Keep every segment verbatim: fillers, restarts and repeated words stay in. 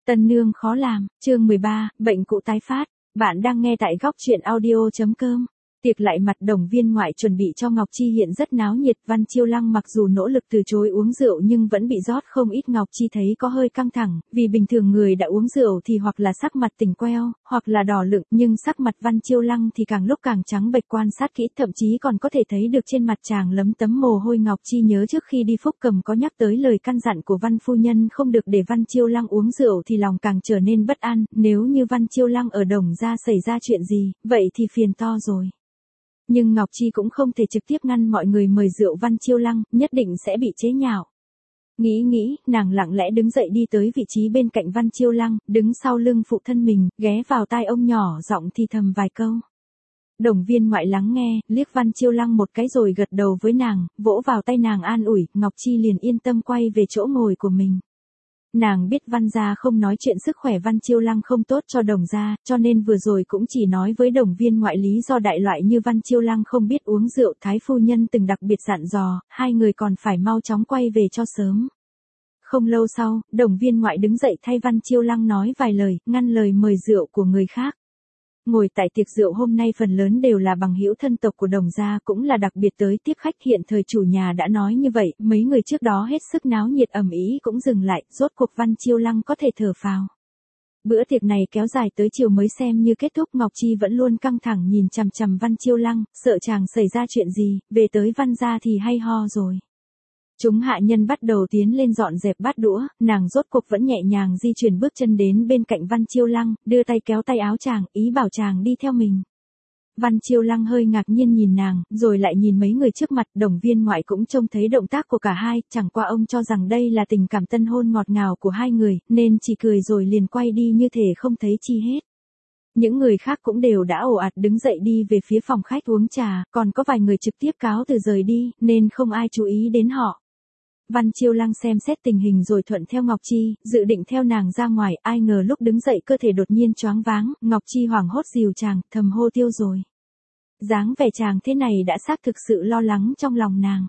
Tân nương khó làm, chương mười ba, bệnh cũ tái phát. Bạn đang nghe tại góc truyện audio chấm com. Tiệc lại mặt đồng viên ngoại chuẩn bị cho Ngọc Chi hiện rất náo nhiệt. Văn Chiêu Lăng mặc dù nỗ lực từ chối uống rượu nhưng vẫn bị rót không ít. Ngọc Chi thấy có hơi căng thẳng, vì bình thường người đã uống rượu thì hoặc là sắc mặt tỉnh queo, hoặc là đỏ lựng, nhưng sắc mặt Văn Chiêu Lăng thì càng lúc càng trắng bệch. Quan sát kỹ thậm chí còn có thể thấy được trên mặt chàng lấm tấm mồ hôi. Ngọc Chi nhớ trước khi đi Phúc Cầm có nhắc tới lời căn dặn của Văn phu nhân không được để Văn Chiêu Lăng uống rượu thì lòng càng trở nên bất an. Nếu như Văn Chiêu Lăng ở Đồng gia xảy ra chuyện gì, vậy thì phiền to rồi. Nhưng Ngọc Chi cũng không thể trực tiếp ngăn mọi người mời rượu Văn Chiêu Lăng, nhất định sẽ bị chế nhạo. Nghĩ nghĩ, nàng lặng lẽ đứng dậy đi tới vị trí bên cạnh Văn Chiêu Lăng, đứng sau lưng phụ thân mình, ghé vào tai ông nhỏ giọng thì thầm vài câu. Đồng viên ngoại lắng nghe, liếc Văn Chiêu Lăng một cái rồi gật đầu với nàng, vỗ vào tay nàng an ủi. Ngọc Chi liền yên tâm quay về chỗ ngồi của mình. Nàng biết Văn gia không nói chuyện sức khỏe Văn Chiêu Lăng không tốt cho Đồng gia, cho nên vừa rồi cũng chỉ nói với đồng viên ngoại lý do đại loại như Văn Chiêu Lăng không biết uống rượu. Thái phu nhân từng đặc biệt dặn dò, hai người còn phải mau chóng quay về cho sớm. Không lâu sau, đồng viên ngoại đứng dậy thay Văn Chiêu Lăng nói vài lời, ngăn lời mời rượu của người khác. Ngồi tại tiệc rượu hôm nay phần lớn đều là bằng hữu thân tộc của Đồng gia, cũng là đặc biệt tới tiếp khách. Hiện thời chủ nhà đã nói như vậy, mấy người trước đó hết sức náo nhiệt ầm ĩ cũng dừng lại, rốt cuộc Văn Chiêu Lăng có thể thở phào. Bữa tiệc này kéo dài tới chiều mới xem như kết thúc. Ngọc Chi vẫn luôn căng thẳng nhìn chằm chằm Văn Chiêu Lăng, sợ chàng xảy ra chuyện gì, về tới Văn gia thì hay ho rồi. Chúng hạ nhân bắt đầu tiến lên dọn dẹp bát đũa, nàng rốt cuộc vẫn nhẹ nhàng di chuyển bước chân đến bên cạnh Văn Chiêu Lăng, đưa tay kéo tay áo chàng, ý bảo chàng đi theo mình. Văn Chiêu Lăng hơi ngạc nhiên nhìn nàng, rồi lại nhìn mấy người trước mặt. Đồng viên ngoại cũng trông thấy động tác của cả hai, chẳng qua ông cho rằng đây là tình cảm tân hôn ngọt ngào của hai người, nên chỉ cười rồi liền quay đi như thể không thấy chi hết. Những người khác cũng đều đã ồ ạt đứng dậy đi về phía phòng khách uống trà, còn có vài người trực tiếp cáo từ rời đi, nên không ai chú ý đến họ. Văn Chiêu Lăng xem xét tình hình rồi thuận theo Ngọc Chi, dự định theo nàng ra ngoài, ai ngờ lúc đứng dậy cơ thể đột nhiên choáng váng. Ngọc Chi hoảng hốt dìu chàng, thầm hô tiêu rồi. Dáng vẻ chàng thế này đã xác thực sự lo lắng trong lòng nàng.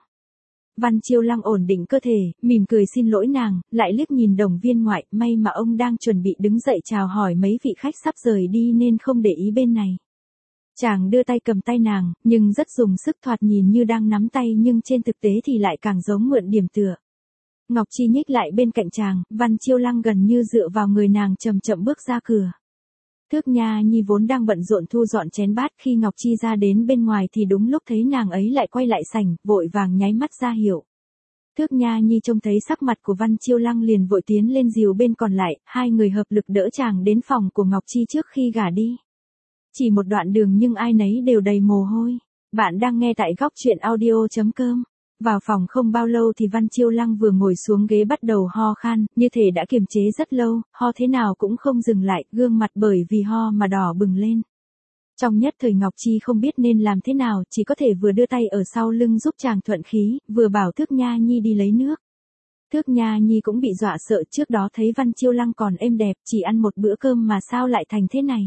Văn Chiêu Lăng ổn định cơ thể, mỉm cười xin lỗi nàng, lại liếc nhìn đồng viên ngoại, may mà ông đang chuẩn bị đứng dậy chào hỏi mấy vị khách sắp rời đi nên không để ý bên này. Chàng đưa tay cầm tay nàng, nhưng rất dùng sức, thoạt nhìn như đang nắm tay nhưng trên thực tế thì lại càng giống mượn điểm tựa. Ngọc Chi nhích lại bên cạnh chàng, Văn Chiêu Lăng gần như dựa vào người nàng chậm chậm bước ra cửa. Thước Nha Nhi vốn đang bận rộn thu dọn chén bát, khi Ngọc Chi ra đến bên ngoài thì đúng lúc thấy nàng ấy lại quay lại sảnh, vội vàng nháy mắt ra hiệu. Thước Nha Nhi trông thấy sắc mặt của Văn Chiêu Lăng liền vội tiến lên dìu bên còn lại, hai người hợp lực đỡ chàng đến phòng của Ngọc Chi trước khi gả đi. Chỉ một đoạn đường nhưng ai nấy đều đầy mồ hôi. Bạn đang nghe tại góc truyện audio chấm com. Vào phòng không bao lâu thì Văn Chiêu Lăng vừa ngồi xuống ghế bắt đầu ho khan, như thể đã kiềm chế rất lâu, ho thế nào cũng không dừng lại, gương mặt bởi vì ho mà đỏ bừng lên. Trong nhất thời Ngọc Chi không biết nên làm thế nào, chỉ có thể vừa đưa tay ở sau lưng giúp chàng thuận khí, vừa bảo Thước Nha Nhi đi lấy nước. Thước Nha Nhi cũng bị dọa sợ, trước đó thấy Văn Chiêu Lăng còn êm đẹp, chỉ ăn một bữa cơm mà sao lại thành thế này.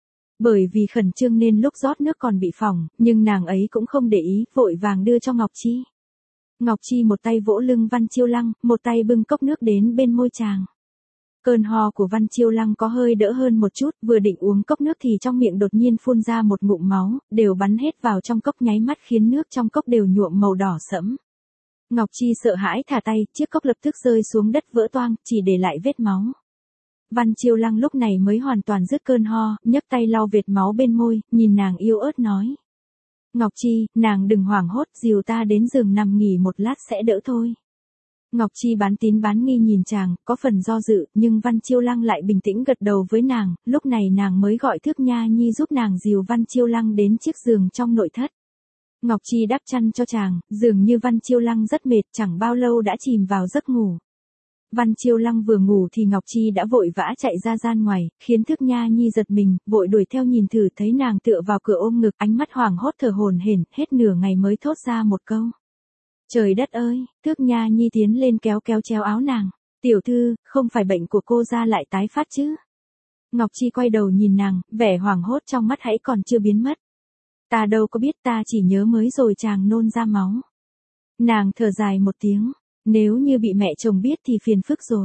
Bởi vì khẩn trương nên lúc rót nước còn bị phỏng, nhưng nàng ấy cũng không để ý, vội vàng đưa cho Ngọc Chi. Ngọc Chi một tay vỗ lưng Văn Chiêu Lăng, một tay bưng cốc nước đến bên môi chàng. Cơn ho của Văn Chiêu Lăng có hơi đỡ hơn một chút, vừa định uống cốc nước thì trong miệng đột nhiên phun ra một ngụm máu, đều bắn hết vào trong cốc nháy mắt khiến nước trong cốc đều nhuộm màu đỏ sẫm. Ngọc Chi sợ hãi thả tay, chiếc cốc lập tức rơi xuống đất vỡ toang, chỉ để lại vết máu. Văn Chiêu Lăng lúc này mới hoàn toàn dứt cơn ho, nhấc tay lau vệt máu bên môi, nhìn nàng yếu ớt nói. Ngọc Chi, nàng đừng hoảng hốt, dìu ta đến giường nằm nghỉ một lát sẽ đỡ thôi. Ngọc Chi bán tín bán nghi nhìn chàng, có phần do dự, nhưng Văn Chiêu Lăng lại bình tĩnh gật đầu với nàng, lúc này nàng mới gọi Thước Nha Nhi giúp nàng dìu Văn Chiêu Lăng đến chiếc giường trong nội thất. Ngọc Chi đắp chăn cho chàng, dường như Văn Chiêu Lăng rất mệt, chẳng bao lâu đã chìm vào giấc ngủ. Văn Chiêu Lăng vừa ngủ thì Ngọc Chi đã vội vã chạy ra gian ngoài, khiến Thước Nha Nhi giật mình, vội đuổi theo nhìn thử thấy nàng tựa vào cửa ôm ngực, ánh mắt hoảng hốt thở hổn hển, hết nửa ngày mới thốt ra một câu. Trời đất ơi, Thước Nha Nhi tiến lên kéo kéo chéo áo nàng. Tiểu thư, không phải bệnh của cô ra lại tái phát chứ? Ngọc Chi quay đầu nhìn nàng, vẻ hoảng hốt trong mắt hãy còn chưa biến mất. Ta đâu có biết, ta chỉ nhớ mới rồi chàng nôn ra máu. Nàng thở dài một tiếng. Nếu như bị mẹ chồng biết thì phiền phức rồi.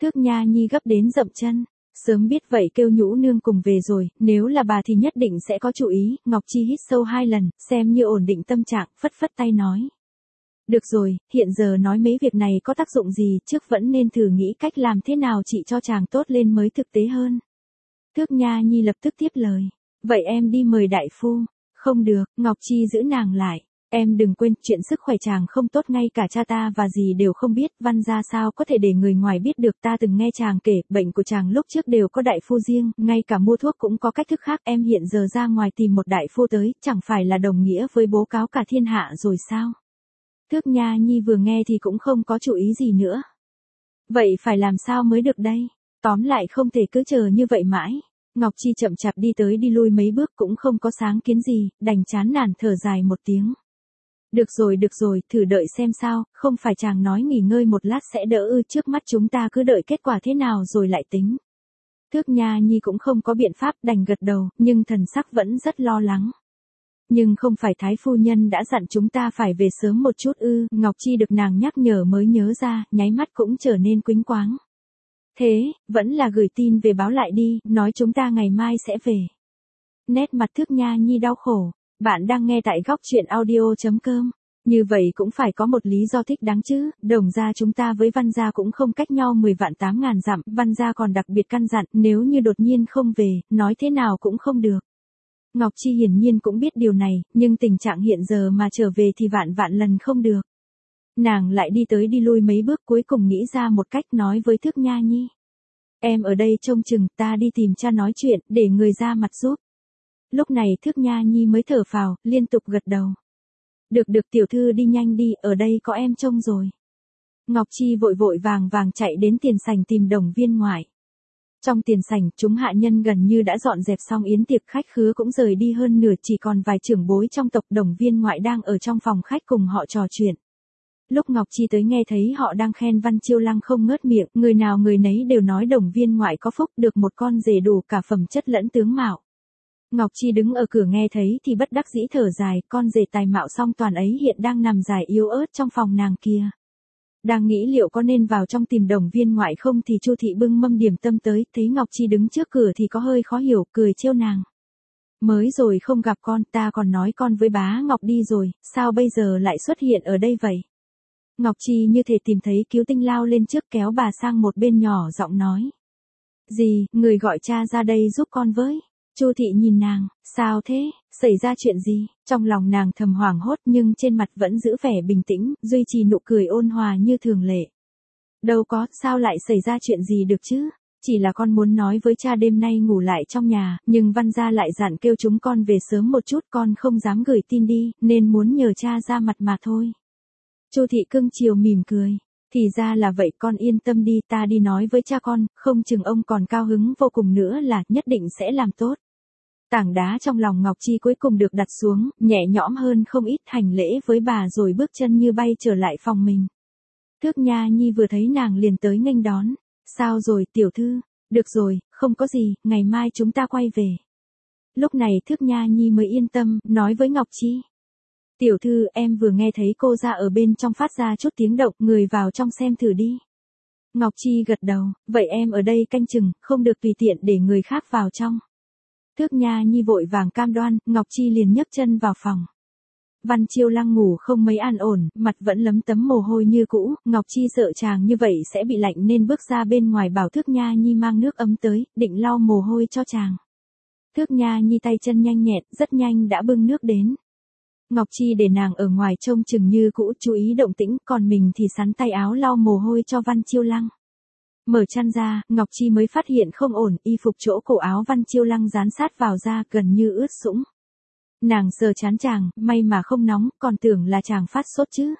Thước Nha Nhi gấp đến dậm chân. Sớm biết vậy kêu Nhũ nương cùng về rồi, nếu là bà thì nhất định sẽ có chú ý. Ngọc Chi hít sâu hai lần, xem như ổn định tâm trạng, phất phất tay nói. Được rồi, hiện giờ nói mấy việc này có tác dụng gì, trước vẫn nên thử nghĩ cách làm thế nào chị cho chàng tốt lên mới thực tế hơn. Thước Nha Nhi lập tức tiếp lời. Vậy em đi mời đại phu. Không được, Ngọc Chi giữ nàng lại. Em đừng quên, chuyện sức khỏe chàng không tốt ngay cả cha ta và dì đều không biết, Văn gia sao có thể để người ngoài biết được. Ta từng nghe chàng kể, bệnh của chàng lúc trước đều có đại phu riêng, ngay cả mua thuốc cũng có cách thức khác. Em hiện giờ ra ngoài tìm một đại phu tới, chẳng phải là đồng nghĩa với bố cáo cả thiên hạ rồi sao? Thước Nha Nhi vừa nghe thì cũng không có chú ý gì nữa. Vậy phải làm sao mới được đây? Tóm lại không thể cứ chờ như vậy mãi. Ngọc Chi chậm chạp đi tới đi lui mấy bước cũng không có sáng kiến gì, đành chán nản thở dài một tiếng. Được rồi được rồi, thử đợi xem sao, không phải chàng nói nghỉ ngơi một lát sẽ đỡ ư, trước mắt chúng ta cứ đợi kết quả thế nào rồi lại tính. Thước Nha Nhi cũng không có biện pháp, đành gật đầu, nhưng thần sắc vẫn rất lo lắng. Nhưng không phải Thái phu nhân đã dặn chúng ta phải về sớm một chút ư? Ngọc Chi được nàng nhắc nhở mới nhớ ra, nháy mắt cũng trở nên quĩnh quáng. Thế, vẫn là gửi tin về báo lại đi, nói chúng ta ngày mai sẽ về. Nét mặt Thước Nha Nhi đau khổ. Bạn đang nghe tại góc truyện audio chấm com. Như vậy cũng phải có một lý do thích đáng chứ, Đồng gia chúng ta với Văn gia cũng không cách nhau mười vạn tám ngàn dặm, Văn gia còn đặc biệt căn dặn, nếu như đột nhiên không về, nói thế nào cũng không được. Ngọc Chi hiển nhiên cũng biết điều này, nhưng tình trạng hiện giờ mà trở về thì vạn vạn lần không được. Nàng lại đi tới đi lui mấy bước cuối cùng nghĩ ra một cách nói với Thước Nha Nhi. Em ở đây trông chừng, ta đi tìm cha nói chuyện, để người ra mặt giúp. Lúc này Thước Nha Nhi mới thở phào, liên tục gật đầu. Được được tiểu thư đi nhanh đi, ở đây có em trông rồi. Ngọc Chi vội vội vàng vàng chạy đến tiền sảnh tìm Đồng Viên ngoại. Trong tiền sảnh, chúng hạ nhân gần như đã dọn dẹp xong yến tiệc, khách khứa cũng rời đi hơn nửa, chỉ còn vài trưởng bối trong tộc. Đồng Viên ngoại đang ở trong phòng khách cùng họ trò chuyện. Lúc Ngọc Chi tới nghe thấy họ đang khen Văn Chiêu Lăng không ngớt miệng, người nào người nấy đều nói Đồng Viên ngoại có phúc được một con rể đủ cả phẩm chất lẫn tướng mạo. Ngọc Chi đứng ở cửa nghe thấy thì bất đắc dĩ thở dài, con rể tài mạo song toàn ấy hiện đang nằm dài yếu ớt trong phòng nàng kia. Đang nghĩ liệu có nên vào trong tìm Đồng Viên ngoại không thì Chu thị bưng mâm điểm tâm tới, thấy Ngọc Chi đứng trước cửa thì có hơi khó hiểu, cười trêu nàng. Mới rồi không gặp con, ta còn nói con với bá Ngọc đi rồi, sao bây giờ lại xuất hiện ở đây vậy? Ngọc Chi như thể tìm thấy cứu tinh lao lên trước kéo bà sang một bên nhỏ giọng nói. Gì, người gọi cha ra đây giúp con với. Chu thị nhìn nàng, sao thế, xảy ra chuyện gì? Trong lòng nàng thầm hoảng hốt nhưng trên mặt vẫn giữ vẻ bình tĩnh, duy trì nụ cười ôn hòa như thường lệ. Đâu có, sao lại xảy ra chuyện gì được chứ? Chỉ là con muốn nói với cha đêm nay ngủ lại trong nhà, nhưng Văn gia lại dặn kêu chúng con về sớm một chút, con không dám gửi tin đi, nên muốn nhờ cha ra mặt mà thôi. Chu thị cưng chiều mỉm cười. Thì ra là vậy, con yên tâm đi, ta đi nói với cha con, không chừng ông còn cao hứng vô cùng nữa là nhất định sẽ làm tốt. Tảng đá trong lòng Ngọc Chi cuối cùng được đặt xuống, nhẹ nhõm hơn không ít, hành lễ với bà rồi bước chân như bay trở lại phòng mình. Thước Nha Nhi vừa thấy nàng liền tới nghênh đón. Sao rồi tiểu thư? Được rồi, không có gì, ngày mai chúng ta quay về. Lúc này Thước Nha Nhi mới yên tâm, nói với Ngọc Chi. Tiểu thư, em vừa nghe thấy cô ra ở bên trong phát ra chút tiếng động, người vào trong xem thử đi. Ngọc Chi gật đầu, vậy em ở đây canh chừng, không được tùy tiện để người khác vào trong. Thước Nha Nhi vội vàng cam đoan, Ngọc Chi liền nhấc chân vào phòng. Văn Chiêu Lăng ngủ không mấy an ổn, mặt vẫn lấm tấm mồ hôi như cũ, Ngọc Chi sợ chàng như vậy sẽ bị lạnh nên bước ra bên ngoài bảo Thước Nha Nhi mang nước ấm tới, định lau mồ hôi cho chàng. Thước Nha Nhi tay chân nhanh nhẹn, rất nhanh đã bưng nước đến. Ngọc Chi để nàng ở ngoài trông chừng như cũ, chú ý động tĩnh, còn mình thì sắn tay áo lau mồ hôi cho Văn Chiêu Lăng. Mở chăn ra, Ngọc Chi mới phát hiện không ổn, y phục chỗ cổ áo Văn Chiêu Lăng dán sát vào da, gần như ướt sũng. Nàng sờ trán chàng, may mà không nóng, còn tưởng là chàng phát sốt chứ.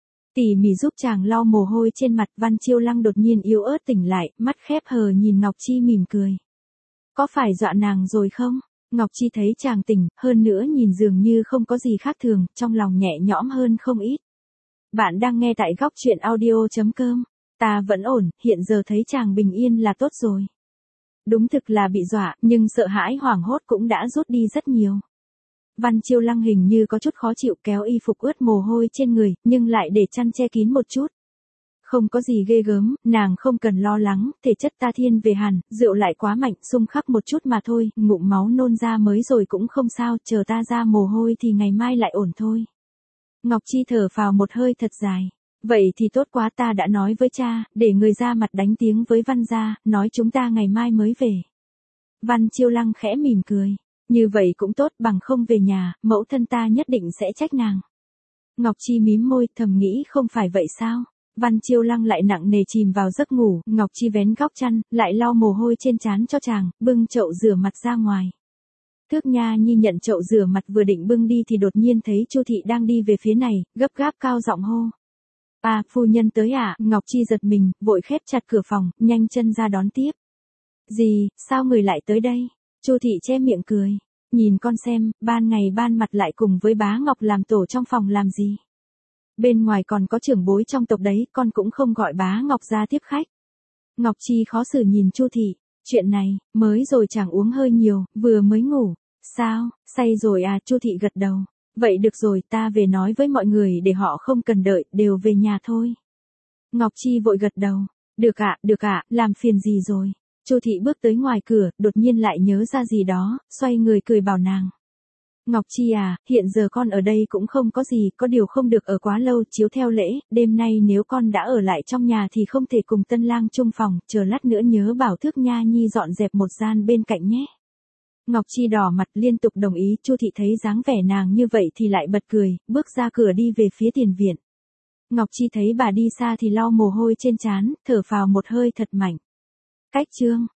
Tỉ mỉ giúp chàng lau mồ hôi trên mặt, Văn Chiêu Lăng đột nhiên yếu ớt tỉnh lại, mắt khép hờ nhìn Ngọc Chi mỉm cười. Có phải dọa nàng rồi không? Ngọc Chi thấy chàng tỉnh, hơn nữa nhìn dường như không có gì khác thường, trong lòng nhẹ nhõm hơn không ít. Bạn đang nghe tại góc truyện audio chấm com. Ta vẫn ổn, hiện giờ thấy chàng bình yên là tốt rồi. Đúng thực là bị dọa, nhưng sợ hãi hoảng hốt cũng đã rút đi rất nhiều. Văn Chiêu Lăng hình như có chút khó chịu kéo y phục ướt mồ hôi trên người, nhưng lại để chăn che kín một chút. Không có gì ghê gớm, nàng không cần lo lắng, thể chất ta thiên về hàn, rượu lại quá mạnh, xung khắc một chút mà thôi, ngụm máu nôn ra mới rồi cũng không sao, chờ ta ra mồ hôi thì ngày mai lại ổn thôi. Ngọc Chi thở phào một hơi thật dài. Vậy thì tốt quá, ta đã nói với cha, để người ra mặt đánh tiếng với Văn gia, nói chúng ta ngày mai mới về. Văn Chiêu Lăng khẽ mỉm cười. Như vậy cũng tốt, bằng không về nhà, mẫu thân ta nhất định sẽ trách nàng. Ngọc Chi mím môi, thầm nghĩ không phải vậy sao? Văn Chiêu Lăng lại nặng nề chìm vào giấc ngủ, Ngọc Chi vén góc chăn, lại lau mồ hôi trên trán cho chàng, bưng chậu rửa mặt ra ngoài. Thước Nha Nhi nhận chậu rửa mặt vừa định bưng đi thì đột nhiên thấy Chu thị đang đi về phía này, gấp gáp cao giọng hô. À, phu nhân tới à? Ngọc Chi giật mình, vội khép chặt cửa phòng, nhanh chân ra đón tiếp. Gì, sao người lại tới đây? Chu thị che miệng cười. Nhìn con xem, ban ngày ban mặt lại cùng với bá Ngọc làm tổ trong phòng làm gì? Bên ngoài còn có trưởng bối trong tộc đấy, con cũng không gọi bá Ngọc ra tiếp khách. Ngọc Chi khó xử nhìn Chu thị. Chuyện này, mới rồi chàng uống hơi nhiều, vừa mới ngủ. Sao, say rồi à? Chu thị gật đầu. Vậy được rồi, ta về nói với mọi người để họ không cần đợi, đều về nhà thôi. Ngọc Chi vội gật đầu. Được ạ, được ạ, làm phiền gì rồi? Chu thị bước tới ngoài cửa, đột nhiên lại nhớ ra gì đó, xoay người cười bảo nàng. Ngọc Chi à, hiện giờ con ở đây cũng không có gì, có điều không được ở quá lâu, chiếu theo lễ, đêm nay nếu con đã ở lại trong nhà thì không thể cùng tân lang chung phòng, chờ lát nữa nhớ bảo Thước Nha Nhi dọn dẹp một gian bên cạnh nhé. Ngọc Chi đỏ mặt liên tục đồng ý, Chu thị thấy dáng vẻ nàng như vậy thì lại bật cười, bước ra cửa đi về phía tiền viện. Ngọc Chi thấy bà đi xa thì lau mồ hôi trên trán, thở phào một hơi thật mạnh. Cách chương